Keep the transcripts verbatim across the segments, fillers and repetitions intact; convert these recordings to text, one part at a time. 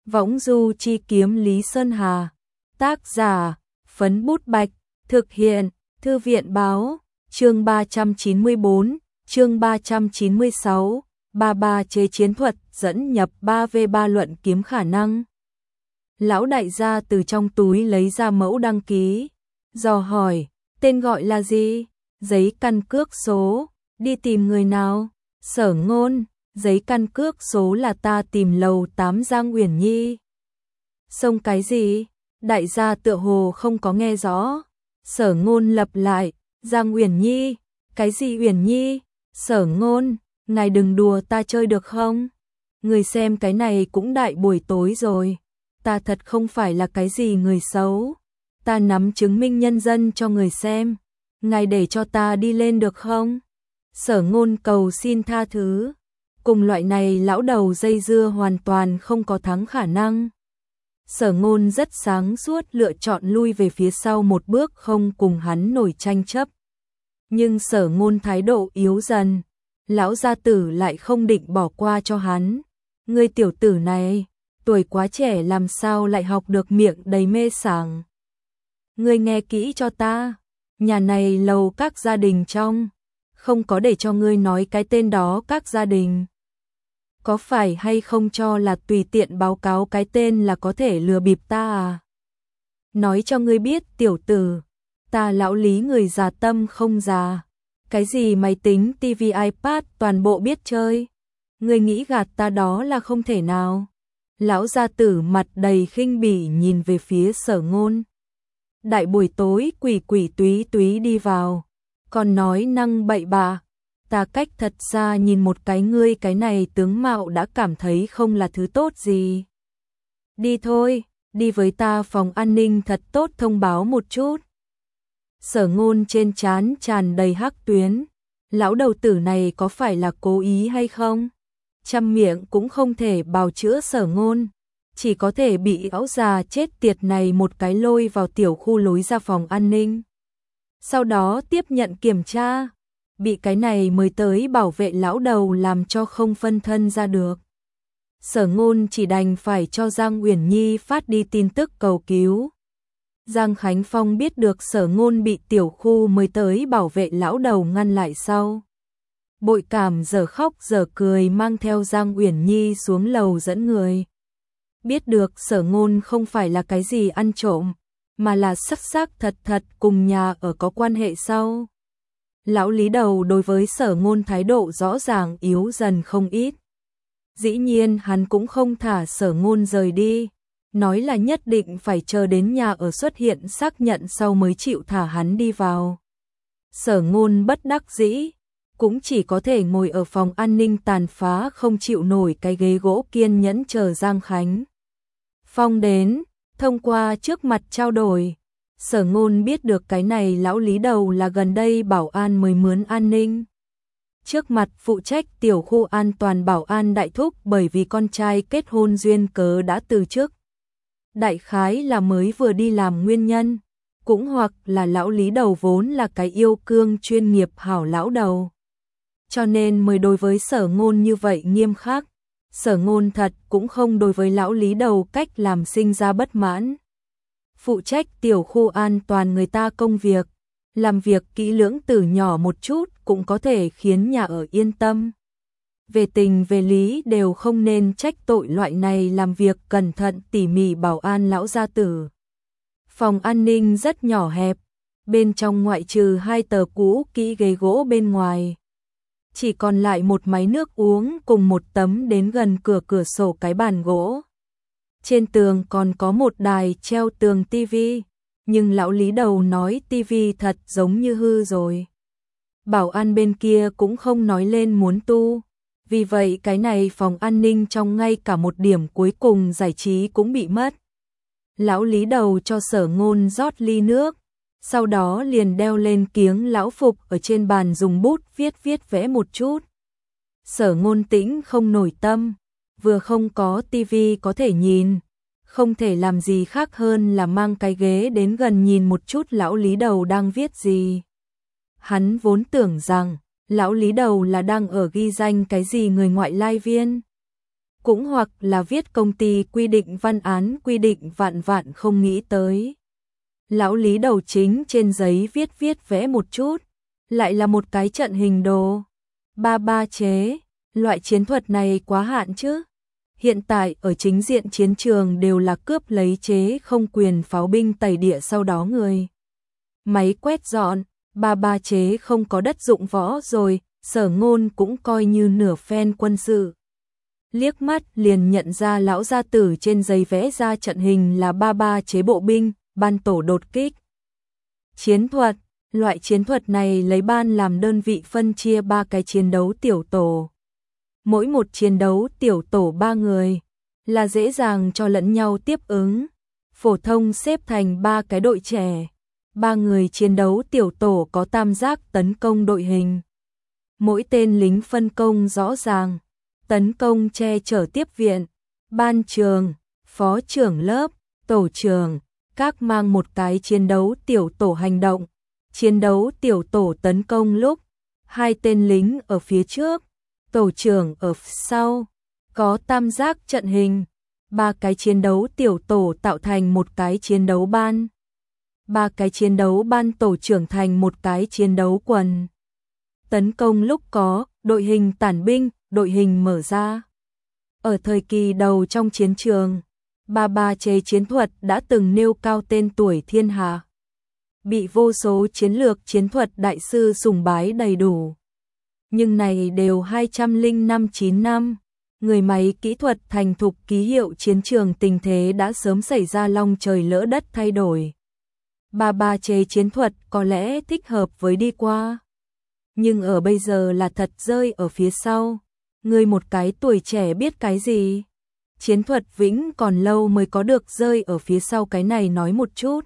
Võng du chi kiếm Lý Sơn Hà. Tác giả, Phấn Bút Bạch. Thực hiện, Thư viện báo. Chương ba trăm chín mươi bốn, chương ba trăm chín mươi sáu, ba ba chế chiến thuật dẫn nhập ba v ba luận kiếm khả năng. Lão đại gia từ trong túi lấy ra mẫu đăng ký, dò hỏi, tên gọi là gì? Giấy căn cước số, đi tìm người nào? Sở Ngôn, giấy căn cước số là ta tìm lầu tám Giang Uyển Nhi. Xông cái gì? Đại gia tựa hồ không có nghe rõ. Sở Ngôn lặp lại, Giang Uyển Nhi, cái gì Uyển Nhi? Sở Ngôn, ngài đừng đùa ta chơi được không? Người xem cái này cũng đại buổi tối rồi. Ta thật không phải là cái gì người xấu. Ta nắm chứng minh nhân dân cho người xem. Ngài để cho ta đi lên được không? Sở Ngôn cầu xin tha thứ. Cùng loại này lão đầu dây dưa hoàn toàn không có thắng khả năng. Sở Ngôn rất sáng suốt lựa chọn lui về phía sau một bước, không cùng hắn nổi tranh chấp. Nhưng Sở Ngôn thái độ yếu dần, lão gia tử lại không định bỏ qua cho hắn. Ngươi tiểu tử này, tuổi quá trẻ làm sao lại học được miệng đầy mê sảng. Ngươi nghe kỹ cho ta, nhà này lầu các gia đình trong, không có để cho ngươi nói cái tên đó các gia đình. Có phải hay không cho là tùy tiện báo cáo cái tên là có thể lừa bịp ta à? Nói cho ngươi biết tiểu tử, ta lão Lý người già tâm không già. Cái gì máy tính, tivi, iPad toàn bộ biết chơi. Ngươi nghĩ gạt ta đó là không thể nào. Lão gia tử mặt đầy khinh bỉ nhìn về phía Sở Ngôn. Đại buổi tối quỷ quỷ túy túy đi vào, còn nói năng bậy bạ. Ta cách thật xa nhìn một cái ngươi cái này tướng mạo đã cảm thấy không là thứ tốt gì. Đi thôi, đi với ta phòng an ninh thật tốt thông báo một chút. Sở Ngôn trên trán tràn đầy hắc tuyến. Lão đầu tử này có phải là cố ý hay không? Trăm miệng cũng không thể bào chữa Sở Ngôn. Chỉ có thể bị áo già chết tiệt này một cái lôi vào tiểu khu lối ra phòng an ninh. Sau đó tiếp nhận kiểm tra. Bị cái này mới tới bảo vệ lão đầu làm cho không phân thân ra được. Sở Ngôn chỉ đành phải cho Giang Uyển Nhi phát đi tin tức cầu cứu. Giang Khánh Phong biết được Sở Ngôn bị tiểu khu mới tới bảo vệ lão đầu ngăn lại sau. Bội cảm giờ khóc giờ cười mang theo Giang Uyển Nhi xuống lầu dẫn người. Biết được Sở Ngôn không phải là cái gì ăn trộm, mà là sắc sắc thật thật cùng nhà ở có quan hệ sau. Lão Lý đầu đối với Sở Ngôn thái độ rõ ràng yếu dần không ít. Dĩ nhiên hắn cũng không thả Sở Ngôn rời đi, nói là nhất định phải chờ đến nhà ở xuất hiện xác nhận sau mới chịu thả hắn đi vào. Sở Ngôn bất đắc dĩ, cũng chỉ có thể ngồi ở phòng an ninh tàn phá không chịu nổi cái ghế gỗ kiên nhẫn chờ Giang Khánh Phong đến. Thông qua trước mặt trao đổi, Sở Ngôn biết được cái này lão Lý đầu là gần đây bảo an mới mướn an ninh. Trước mặt phụ trách tiểu khu an toàn bảo an đại thúc bởi vì con trai kết hôn duyên cớ đã từ chức. Đại khái là mới vừa đi làm nguyên nhân, cũng hoặc là lão Lý đầu vốn là cái yêu cương chuyên nghiệp hảo lão đầu. Cho nên mới đối với Sở Ngôn như vậy nghiêm khắc. Sở Ngôn thật cũng không đối với lão Lý đầu cách làm sinh ra bất mãn. Phụ trách tiểu khu an toàn người ta công việc, làm việc kỹ lưỡng từ nhỏ một chút cũng có thể khiến nhà ở yên tâm. Về tình về lý đều không nên trách tội loại này làm việc cẩn thận tỉ mỉ bảo an lão gia tử. Phòng an ninh rất nhỏ hẹp, bên trong ngoại trừ hai tờ cũ kỹ ghế gỗ bên ngoài. Chỉ còn lại một máy nước uống cùng một tấm đến gần cửa cửa sổ cái bàn gỗ. Trên tường còn có một đài treo tường tivi, nhưng lão Lý đầu nói tivi thật giống như hư rồi. Bảo an bên kia cũng không nói lên muốn tu, vì vậy cái này phòng an ninh trong ngay cả một điểm cuối cùng giải trí cũng bị mất. Lão Lý đầu cho Sở Ngôn rót ly nước, sau đó liền đeo lên kiếng lão phục ở trên bàn dùng bút viết viết vẽ một chút. Sở Ngôn tĩnh không nổi tâm, vừa không có tivi có thể nhìn, không thể làm gì khác hơn là mang cái ghế đến gần nhìn một chút lão Lý đầu đang viết gì. Hắn vốn tưởng rằng lão Lý đầu là đang ở ghi danh cái gì người ngoại lai viên. cũng hoặc là viết công ty quy định văn án quy định vạn vạn không nghĩ tới. Lão Lý đầu chính trên giấy viết viết vẽ một chút, lại là một cái trận hình đồ. Ba ba chế, loại chiến thuật này quá hạn chứ. Hiện tại ở chính diện chiến trường đều là cướp lấy chế không quyền pháo binh tẩy địa sau đó người. Máy quét dọn, ba ba chế không có đất dụng võ rồi, Sở Ngôn cũng coi như nửa phen quân sự. Liếc mắt liền nhận ra lão gia tử trên giấy vẽ ra trận hình là ba ba chế bộ binh, ban tổ đột kích. Chiến thuật, loại chiến thuật này lấy ban làm đơn vị phân chia ba cái chiến đấu tiểu tổ. Mỗi một chiến đấu tiểu tổ ba người, là dễ dàng cho lẫn nhau tiếp ứng. Phổ thông xếp thành ba cái đội trẻ, ba người chiến đấu tiểu tổ có tam giác tấn công đội hình. Mỗi tên lính phân công rõ ràng, tấn công che chở tiếp viện, ban trường, phó trưởng lớp, tổ trưởng, các mang một cái chiến đấu tiểu tổ hành động. Chiến đấu tiểu tổ tấn công lúc, hai tên lính ở phía trước, tổ trưởng ở sau, có tam giác trận hình, ba cái chiến đấu tiểu tổ tạo thành một cái chiến đấu ban. Ba cái chiến đấu ban tổ trưởng thành một cái chiến đấu quần. Tấn công lúc có, đội hình tản binh, đội hình mở ra. Ở thời kỳ đầu trong chiến trường, ba ba chế chiến thuật đã từng nêu cao tên tuổi thiên hạ. Bị vô số chiến lược chiến thuật đại sư sùng bái đầy đủ. Nhưng này đều hai trăm lẻ năm chín năm, người máy kỹ thuật thành thục ký hiệu chiến trường tình thế đã sớm xảy ra long trời lỡ đất thay đổi. Ba ba chế chiến thuật có lẽ thích hợp với đi qua. Nhưng ở bây giờ là thật rơi ở phía sau. Người một cái tuổi trẻ biết cái gì? Chiến thuật vĩnh còn lâu mới có được rơi ở phía sau cái này nói một chút.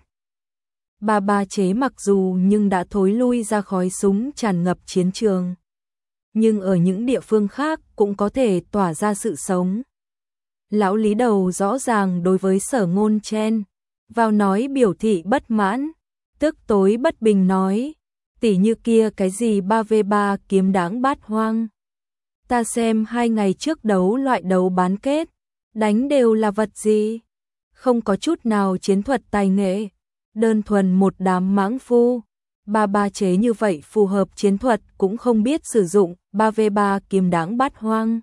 Ba ba chế mặc dù nhưng đã thối lui ra khói súng tràn ngập chiến trường. Nhưng ở những địa phương khác cũng có thể tỏa ra sự sống. Lão Lý đầu rõ ràng đối với Sở Ngôn chen vào nói biểu thị bất mãn, tức tối bất bình nói, tỉ như kia cái gì ba vê ba kiếm đáng bát hoang. Ta xem hai ngày trước đấu loại đấu bán kết, đánh đều là vật gì? Không có chút nào chiến thuật tài nghệ, đơn thuần một đám mãng phu. Ba ba chế như vậy phù hợp chiến thuật cũng không biết sử dụng, ba vê ba kiếm đáng bát hoang.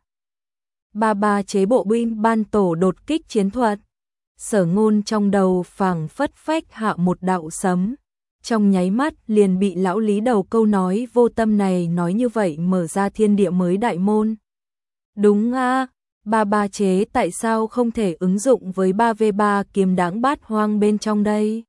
Ba ba chế bộ binh ban tổ đột kích chiến thuật. Sở Ngôn trong đầu phảng phất phách hạ một đạo sấm. Trong nháy mắt liền bị lão Lý đầu câu nói vô tâm này nói như vậy mở ra thiên địa mới đại môn. Đúng a, ba ba chế tại sao không thể ứng dụng với ba vê ba kiếm đáng bát hoang bên trong đây?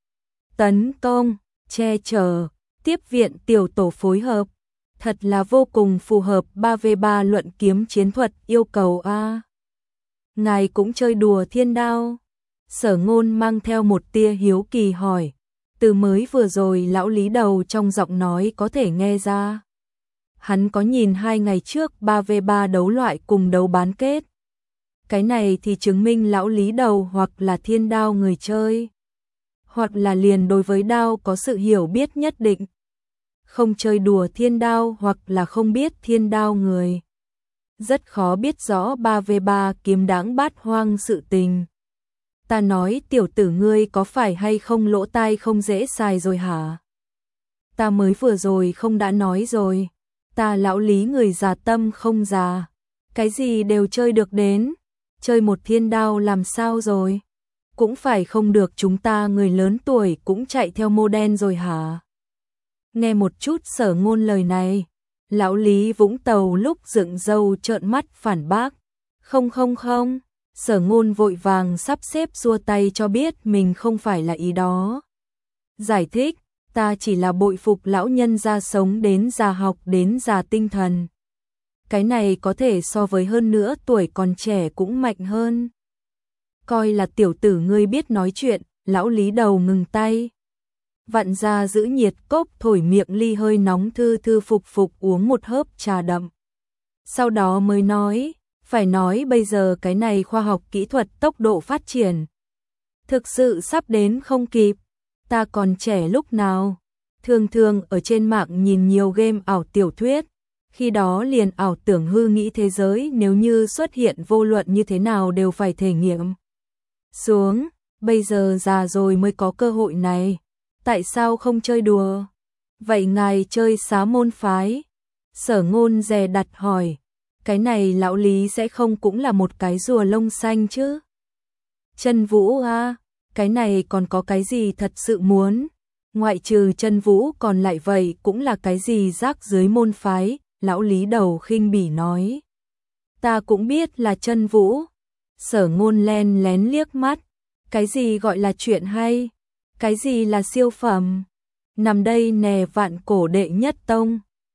Tấn công, che chở, tiếp viện tiểu tổ phối hợp, thật là vô cùng phù hợp ba vê ba luận kiếm chiến thuật yêu cầu a. Ngài cũng chơi đùa thiên đao? Sở Ngôn mang theo một tia hiếu kỳ hỏi. Từ mới vừa rồi lão Lý đầu trong giọng nói có thể nghe ra. Hắn có nhìn hai ngày trước ba vê ba đấu loại cùng đấu bán kết. Cái này thì chứng minh lão Lý đầu hoặc là thiên đao người chơi, hoặc là liền đối với đao có sự hiểu biết nhất định. Không chơi đùa thiên đao hoặc là không biết thiên đao người. Rất khó biết rõ ba vê ba kiếm đáng bát hoang sự tình. Ta nói tiểu tử ngươi có phải hay không lỗ tai không dễ xài rồi hả? Ta mới vừa rồi không đã nói rồi. Ta lão Lý người già tâm không già. Cái gì đều chơi được đến. Chơi một thiên đao làm sao rồi? Cũng phải không được chúng ta người lớn tuổi cũng chạy theo mô đen rồi hả? Nghe một chút Sở Ngôn lời này. Lão Lý Vũng Tàu lúc dựng râu trợn mắt phản bác. Không không không. Sở Ngôn vội vàng sắp xếp xua tay cho biết mình không phải là ý đó. Giải thích, ta chỉ là bội phục lão nhân già sống đến già học đến già tinh thần. Cái này có thể so với hơn nữa tuổi còn trẻ cũng mạnh hơn. Coi là tiểu tử ngươi biết nói chuyện, lão Lý đầu ngừng tay. Vặn ra giữ nhiệt cốc thổi miệng ly hơi nóng thư thư phục phục uống một hớp trà đậm. Sau đó mới nói, phải nói bây giờ cái này khoa học kỹ thuật tốc độ phát triển. Thực sự sắp đến không kịp, ta còn trẻ lúc nào. Thường thường ở trên mạng nhìn nhiều game ảo tiểu thuyết, Khi đó liền ảo tưởng hư nghĩ thế giới nếu như xuất hiện vô luận như thế nào đều phải thể nghiệm xuống, bây giờ già rồi mới có cơ hội này, tại sao không chơi đùa? Vậy ngài chơi xá môn phái? Sở Ngôn dè đặt hỏi, cái này lão Lý sẽ không cũng là một cái rùa lông xanh chứ? Chân Vũ à, cái này còn có cái gì thật sự muốn? Ngoại trừ Chân Vũ còn lại vậy cũng là cái gì rác dưới môn phái, lão Lý đầu khinh bỉ nói. Ta cũng biết là Chân Vũ. Sở Ngôn len lén liếc mắt, cái gì gọi là chuyện hay? Cái gì là siêu phẩm? Nằm đây nè vạn cổ đệ nhất tông.